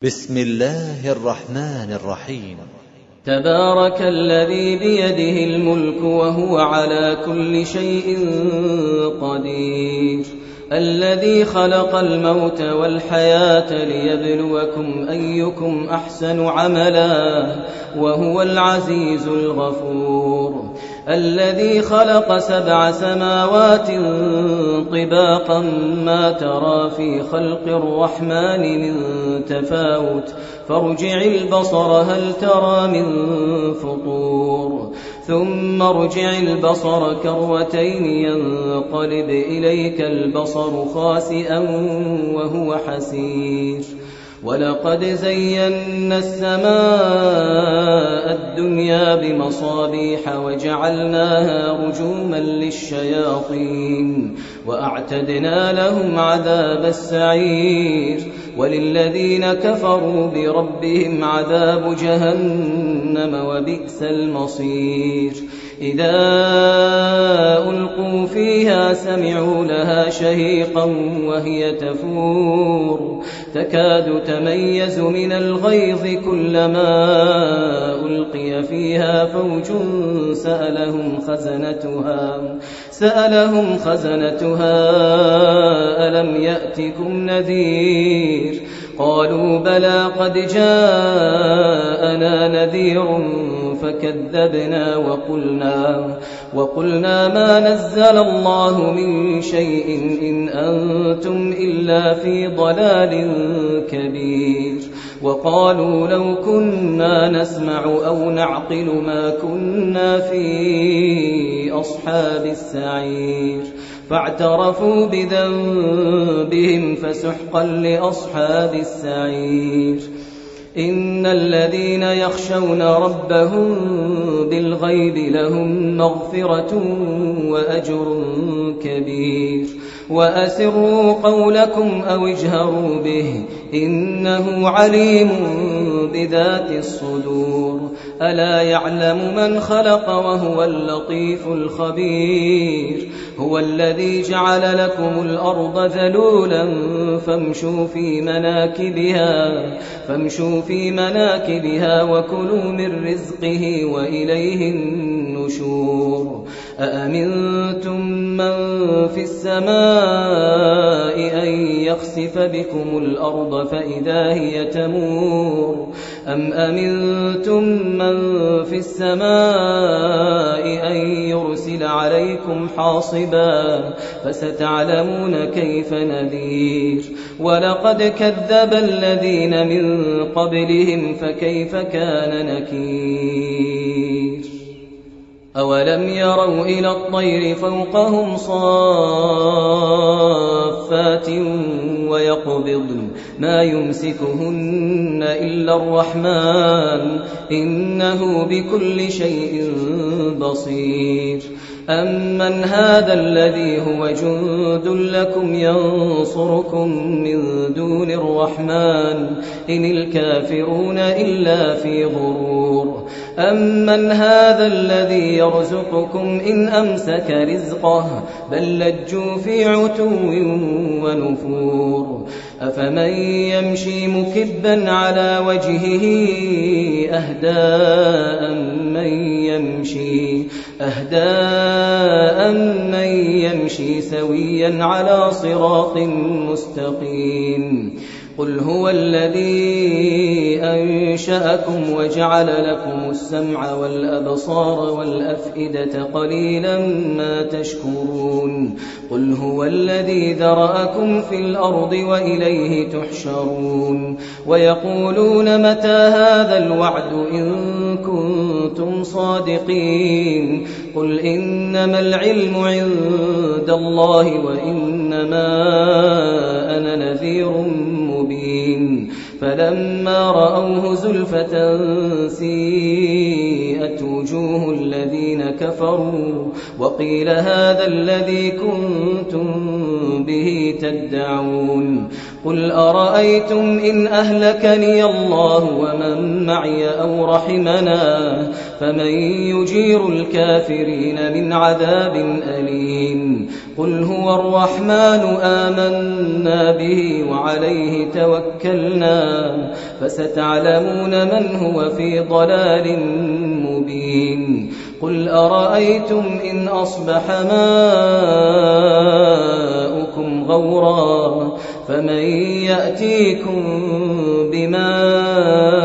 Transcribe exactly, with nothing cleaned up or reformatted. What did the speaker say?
بسم الله الرحمن الرحيم. تبارك الذي بيده الملك وهو على كل شيء قدير، الذي خلق الموت والحياة ليبلوكم أيكم أحسن عملا وهو العزيز الغفور، الذي خلق سبع سماوات طباقا ما ترى في خلق الرحمن من تفاوت فارجع البصر هل ترى من فطور، ثم ارجع البصر كرتين ينقلب إليك البصر خاسئا وهو حسير، ولقد زينا السماء الدنيا بمصابيح وجعلناها رجوما للشياطين وأعتدنا لهم عذاب السعير، وللذين كفروا بربهم عذاب جهنم وبئس المصير. إذا ألقوا فيها سمعوا لها شهيقا وهي تفور تكاد تميز من الغيظ كلما ألقي فيها فوج سألهم خزنتها سألهم خزنتها ألم يأتكم نذير؟ قالوا بلى قد جاءنا نذير فكذبنا وقلنا, وقلنا ما نزل الله من شيء إن أنتم إلا في ضلال كبير، وقالوا لو كنا نسمع أو نعقل ما كنا في أصحاب السعير، فاعترفوا بذنبهم فسحقا لأصحاب السعير. إن الذين يخشون ربهم بالغيب لهم مغفرة وأجر كبير، وأسروا قولكم أو اجهروا به إنه عليم بذات الصدور، ألا يعلم من خلق وهو اللطيف الخبير. هو الذي جعل لكم الأرض ذلولا فامشوا في مناكبها فامشوا في مناكبها وكلوا من رزقه وإليه النشور. أأمنتم من في السماء أن يخسف بكم الأرض فإذا هي تمور، أم أمنتم من في السماء أن يرسل عليكم حاصبا فستعلمون كيف نذير. ولقد كذب الذين من قبلهم فكيف كان نكير. أولم يروا إلى الطير فوقهم صافات ويقبضن ما يمسكهن إلا الرحمن إنه بكل شيء بصير. أمن هذا الذي هو جند لكم ينصركم من دون الرحمن إن الكافرون إلا في غرور. أمن هذا الذي يرزقكم إن أمسك رزقه بل لجوا في عتو ونفور. أفمن يمشي مكبا على وجهه أهدى من يمشي أهدى من يمشي سويا على صراط مستقيم. قل هو الذي أنشأكم وجعل لكم السمع والأبصار والأفئدة قليلا ما تشكرون. قل هو الذي ذرأكم في الأرض وإليه تحشرون. ويقولون متى هذا الوعد إن كنتم صادقين. قل إنما العلم عند الله وإنما أنا نذير مبين. فلما رأوه زلفة سيئت وجوه الذين كفروا وقيل هذا الذي كنتم به تدعون. قل أرأيتم إن أهلكني الله ومن معي أو رحمنا فمن يجير الكافرين من عذاب أليم قل هو الرحمن آمنا به وعليه توكلنا فستعلمون من هو في ضلال مبين قل أرأيتم إن أصبح ماؤكم غورا فمن يأتيكم بماء